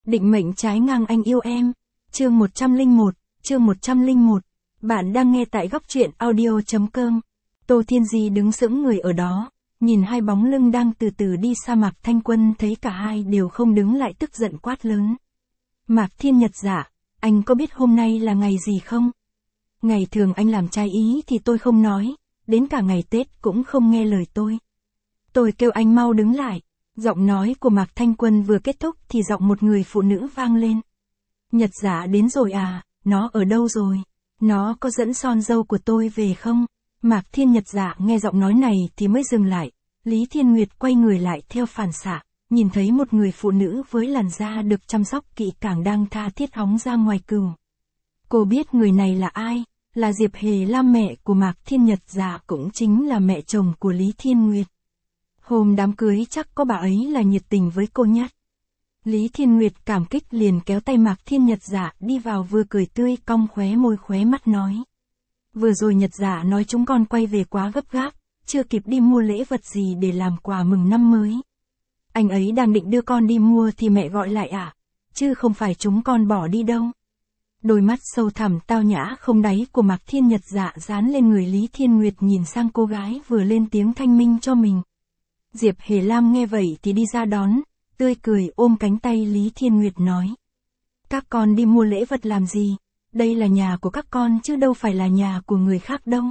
Định mệnh trái ngang anh yêu em. Chương 101. Bạn đang nghe tại góc truyện audio.com. Tô Thiên Di đứng sững người ở đó, nhìn hai bóng lưng đang từ từ đi xa Mạc Thanh Quân, thấy cả hai đều không đứng lại tức giận quát lớn. Mạc Thiên Nhật Dạ, anh có biết hôm nay là ngày gì không? Ngày thường anh làm trái ý thì tôi không nói, đến cả ngày Tết cũng không nghe lời tôi. Tôi kêu anh mau đứng lại. Giọng nói của Mạc Thanh Quân vừa kết thúc thì giọng một người phụ nữ vang lên. Nhật Dạ đến rồi à, nó ở đâu rồi? Nó có dẫn son dâu của tôi về không? Mạc Thiên Nhật Dạ nghe giọng nói này thì mới dừng lại. Lý Thiên Nguyệt quay người lại theo phản xạ, nhìn thấy một người phụ nữ với làn da được chăm sóc kỹ càng đang tha thiết hóng ra ngoài cừu. Cô biết người này là ai, là Diệp Hề Lam, mẹ của Mạc Thiên Nhật Dạ, cũng chính là mẹ chồng của Lý Thiên Nguyệt. Hôm đám cưới chắc có bà ấy là nhiệt tình với cô nhất. Lý Thiên Nguyệt cảm kích liền kéo tay Mạc Thiên Nhật Dạ đi vào, vừa cười tươi cong khóe môi khóe mắt nói. Vừa rồi Nhật Dạ nói chúng con quay về quá gấp gáp, chưa kịp đi mua lễ vật gì để làm quà mừng năm mới. Anh ấy đang định đưa con đi mua thì mẹ gọi lại ạ, chứ không phải chúng con bỏ đi đâu. Đôi mắt sâu thẳm tao nhã không đáy của Mạc Thiên Nhật Dạ dán lên người Lý Thiên Nguyệt, nhìn sang cô gái vừa lên tiếng thanh minh cho mình. Diệp Hề Lam nghe vậy thì đi ra đón, tươi cười ôm cánh tay Lý Thiên Nguyệt nói. Các con đi mua lễ vật làm gì? Đây là nhà của các con chứ đâu phải là nhà của người khác đâu.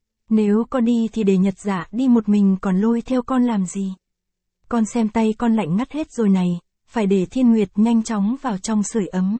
Nếu con đi thì để Nhật Dạ đi một mình, còn lôi theo con làm gì? Con xem tay con lạnh ngắt hết rồi này, phải để Thiên Nguyệt nhanh chóng vào trong sưởi ấm.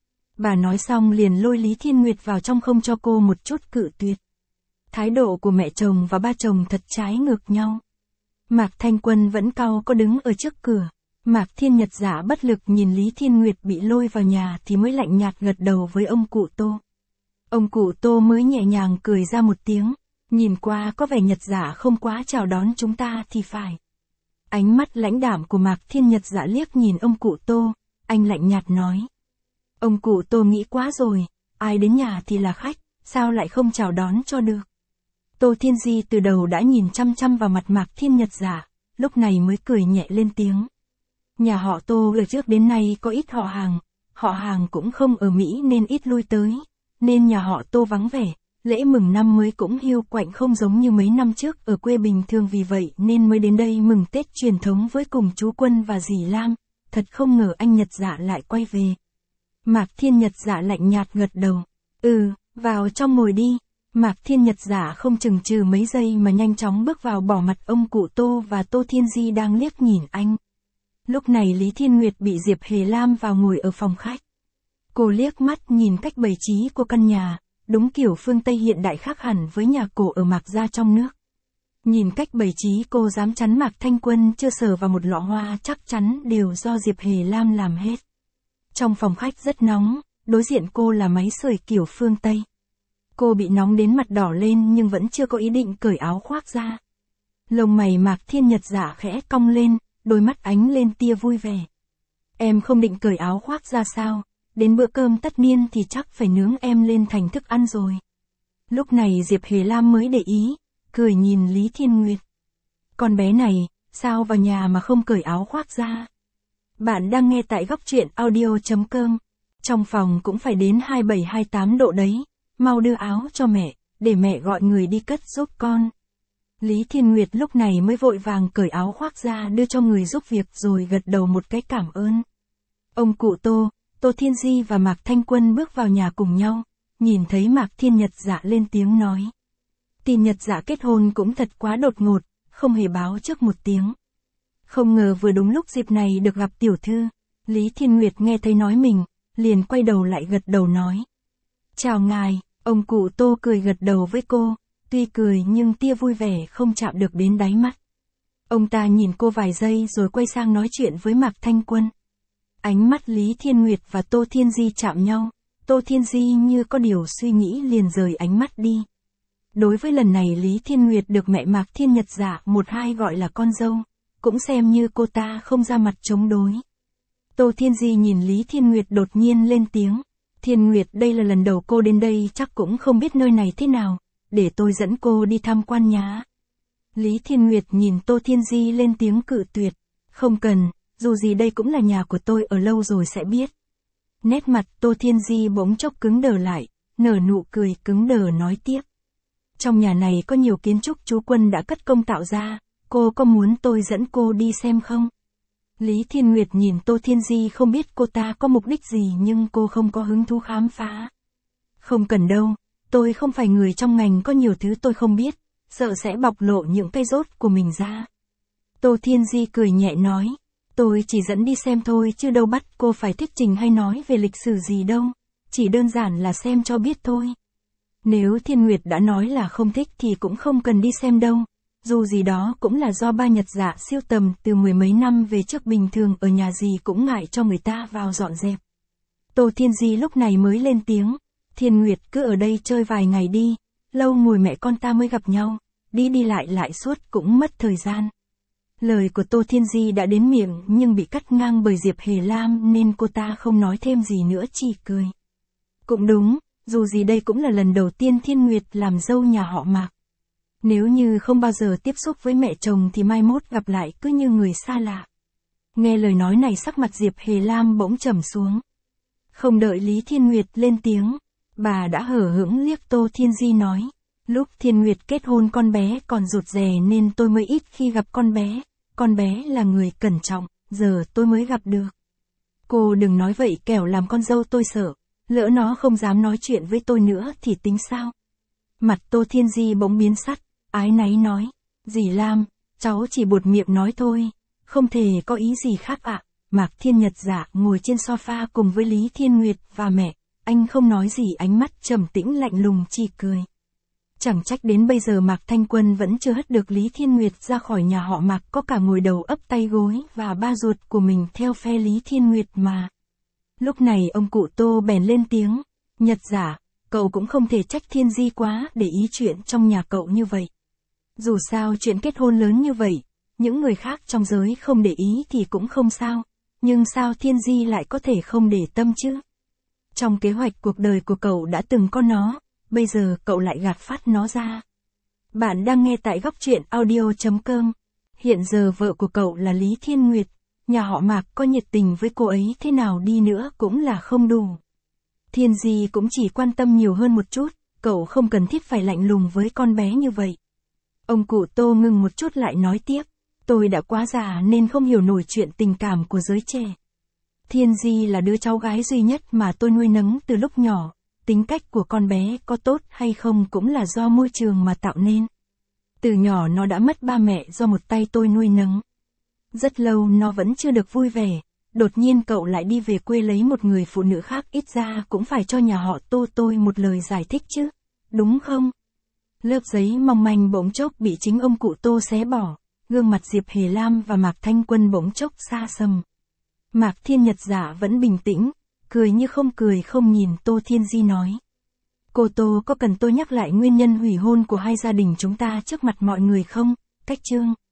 Bà nói xong liền lôi Lý Thiên Nguyệt vào trong, không cho cô một chút cự tuyệt. Thái độ của mẹ chồng và ba chồng thật trái ngược nhau. Mạc Thanh Quân vẫn cau có đứng ở trước cửa. Mạc Thiên Nhật Dạ bất lực nhìn Lý Thiên Nguyệt bị lôi vào nhà thì mới lạnh nhạt gật đầu với ông cụ Tô. Ông cụ Tô mới nhẹ nhàng cười ra một tiếng, nhìn qua có vẻ Nhật Dạ không quá chào đón chúng ta thì phải. Ánh mắt lãnh đạm của Mạc Thiên Nhật Dạ liếc nhìn ông cụ Tô, anh lạnh nhạt nói. Ông cụ Tô nghĩ quá rồi, ai đến nhà thì là khách, sao lại không chào đón cho được. Tô Thiên Di từ đầu đã nhìn chăm chăm vào mặt Mạc Thiên Nhật Dạ, lúc này mới cười nhẹ lên tiếng. Nhà họ Tô từ trước đến nay có ít họ hàng cũng không ở Mỹ nên ít lui tới, nên nhà họ Tô vắng vẻ, lễ mừng năm mới cũng hiu quạnh không giống như mấy năm trước ở quê bình thường, vì vậy nên mới đến đây mừng Tết truyền thống với cùng chú Quân và dì Lam, thật không ngờ anh Nhật Dạ lại quay về. Mạc Thiên Nhật Dạ lạnh nhạt gật đầu, vào trong ngồi đi. Mạc Thiên Nhật Dạ không chừng chừ mấy giây mà nhanh chóng bước vào, bỏ mặt ông cụ Tô và Tô Thiên Di đang liếc nhìn anh. Lúc này Lý Thiên Nguyệt bị Diệp Hề Lam vào ngồi ở phòng khách. Cô liếc mắt nhìn cách bày trí của căn nhà, đúng kiểu phương Tây hiện đại khác hẳn với nhà cổ ở Mạc gia trong nước. Nhìn cách bày trí cô dám chắn Mạc Thanh Quân chưa sờ vào một lọ hoa chắc chắn đều do Diệp Hề Lam làm hết. Trong phòng khách rất nóng, đối diện cô là máy sưởi kiểu phương Tây. Cô bị nóng đến mặt đỏ lên nhưng vẫn chưa có ý định cởi áo khoác ra. Lông mày Mạc Thiên Nhật Dạ khẽ cong lên, đôi mắt ánh lên tia vui vẻ. Em không định cởi áo khoác ra sao? Đến bữa cơm tất niên thì chắc phải nướng em lên thành thức ăn rồi. Lúc này Diệp Hề Lam mới để ý, cười nhìn Lý Thiên Nguyệt. Con bé này, sao vào nhà mà không cởi áo khoác ra? Bạn đang nghe tại góc truyện audio.com. Trong phòng cũng phải đến 27-28 độ đấy. Mau đưa áo cho mẹ, để mẹ gọi người đi cất giúp con. Lý Thiên Nguyệt lúc này mới vội vàng cởi áo khoác ra đưa cho người giúp việc rồi gật đầu một cái cảm ơn. Ông cụ Tô, Tô Thiên Di và Mạc Thanh Quân bước vào nhà cùng nhau, nhìn thấy Mạc Thiên Nhật Dạ lên tiếng nói. Tin Nhật Dạ kết hôn cũng thật quá đột ngột, không hề báo trước một tiếng. Không ngờ vừa đúng lúc dịp này được gặp tiểu thư. Lý Thiên Nguyệt nghe thấy nói mình, liền quay đầu lại gật đầu nói. Chào ngài. Ông cụ Tô cười gật đầu với cô, tuy cười nhưng tia vui vẻ không chạm được đến đáy mắt. Ông ta nhìn cô vài giây rồi quay sang nói chuyện với Mạc Thanh Quân. Ánh mắt Lý Thiên Nguyệt và Tô Thiên Di chạm nhau, Tô Thiên Di như có điều suy nghĩ liền rời ánh mắt đi. Đối với lần này Lý Thiên Nguyệt được mẹ Mạc Thiên Nhật Dạ một hai gọi là con dâu, cũng xem như cô ta không ra mặt chống đối. Tô Thiên Di nhìn Lý Thiên Nguyệt đột nhiên lên tiếng. Thiên Nguyệt, đây là lần đầu cô đến đây, chắc cũng không biết nơi này thế nào, để tôi dẫn cô đi tham quan nhá. Lý Thiên Nguyệt nhìn Tô Thiên Di lên tiếng cự tuyệt. Không cần, dù gì đây cũng là nhà của tôi, ở lâu rồi sẽ biết. Nét mặt Tô Thiên Di bỗng chốc cứng đờ lại, nở nụ cười cứng đờ nói tiếp. Trong nhà này có nhiều kiến trúc chú Quân đã cất công tạo ra, cô có muốn tôi dẫn cô đi xem không? Lý Thiên Nguyệt nhìn Tô Thiên Di không biết cô ta có mục đích gì nhưng cô không có hứng thú khám phá. Không cần đâu, tôi không phải người trong ngành, có nhiều thứ tôi không biết, sợ sẽ bộc lộ những cái rốt của mình ra. Tô Thiên Di cười nhẹ nói, tôi chỉ dẫn đi xem thôi chứ đâu bắt cô phải thuyết trình hay nói về lịch sử gì đâu, chỉ đơn giản là xem cho biết thôi. Nếu Thiên Nguyệt đã nói là không thích thì cũng không cần đi xem đâu, dù gì đó cũng là do ba Nhật Dạ siêu tầm từ mười mấy năm về trước, bình thường ở nhà gì cũng ngại cho người ta vào dọn dẹp. Tô Thiên Di lúc này mới lên tiếng, Thiên Nguyệt cứ ở đây chơi vài ngày đi, lâu ngồi mẹ con ta mới gặp nhau, đi đi lại suốt cũng mất thời gian. Lời của Tô Thiên Di đã đến miệng nhưng bị cắt ngang bởi Diệp Hề Lam nên cô ta không nói thêm gì nữa, chỉ cười. Cũng đúng, dù gì đây cũng là lần đầu tiên Thiên Nguyệt làm dâu nhà họ Mạc. Nếu như không bao giờ tiếp xúc với mẹ chồng thì mai mốt gặp lại cứ như người xa lạ. Nghe lời nói này sắc mặt Diệp Hề Lam bỗng trầm xuống. Không đợi Lý Thiên Nguyệt lên tiếng, bà đã hở hững liếc Tô Thiên Di nói. Lúc Thiên Nguyệt kết hôn con bé còn rụt rè nên tôi mới ít khi gặp con bé là người cẩn trọng, giờ tôi mới gặp được. Cô đừng nói vậy kẻo làm con dâu tôi sợ, lỡ nó không dám nói chuyện với tôi nữa thì tính sao? Mặt Tô Thiên Di bỗng biến sắc, áy náy nói, dì Lam, cháu chỉ buột miệng nói thôi, không thể có ý gì khác ạ. Mạc Thiên Nhật Dạ ngồi trên sofa cùng với Lý Thiên Nguyệt và mẹ, anh không nói gì, ánh mắt trầm tĩnh lạnh lùng, chỉ cười. Chẳng trách đến bây giờ Mạc Thanh Quân vẫn chưa hất được Lý Thiên Nguyệt ra khỏi nhà họ Mạc, có cả ngồi đầu ấp tay gối và ba ruột của mình theo phe Lý Thiên Nguyệt mà. Lúc này ông cụ Tô bèn lên tiếng, Nhật Dạ, cậu cũng không thể trách Thiên Di quá để ý chuyện trong nhà cậu như vậy. Dù sao chuyện kết hôn lớn như vậy, những người khác trong giới không để ý thì cũng không sao, nhưng sao Thiên Di lại có thể không để tâm chứ? Trong kế hoạch cuộc đời của cậu đã từng có nó, bây giờ cậu lại gạt phát nó ra. Bạn đang nghe tại Góc Truyện Audio.com. Hiện giờ vợ của cậu là Lý Thiên Nguyệt, nhà họ Mạc có nhiệt tình với cô ấy thế nào đi nữa cũng là không đủ. Thiên Di cũng chỉ quan tâm nhiều hơn một chút, cậu không cần thiết phải lạnh lùng với con bé như vậy. Ông cụ Tô ngừng một chút lại nói tiếp, tôi đã quá già nên không hiểu nổi chuyện tình cảm của giới trẻ. Thiên Di là đứa cháu gái duy nhất mà tôi nuôi nấng từ lúc nhỏ, tính cách của con bé có tốt hay không cũng là do môi trường mà tạo nên. Từ nhỏ nó đã mất ba mẹ do một tay tôi nuôi nấng. Rất lâu nó vẫn chưa được vui vẻ, đột nhiên cậu lại đi về quê lấy một người phụ nữ khác, ít ra cũng phải cho nhà họ Tô tôi một lời giải thích chứ, đúng không? Lớp giấy mong manh bỗng chốc bị chính ông cụ Tô xé bỏ, gương mặt Diệp Hề Lam và Mạc Thanh Quân bỗng chốc xa sầm. Mạc Thiên Nhật Dạ vẫn bình tĩnh, cười như không cười không nhìn Tô Thiên Di nói. Cô Tô có cần tôi nhắc lại nguyên nhân hủy hôn của hai gia đình chúng ta trước mặt mọi người không? Cách chương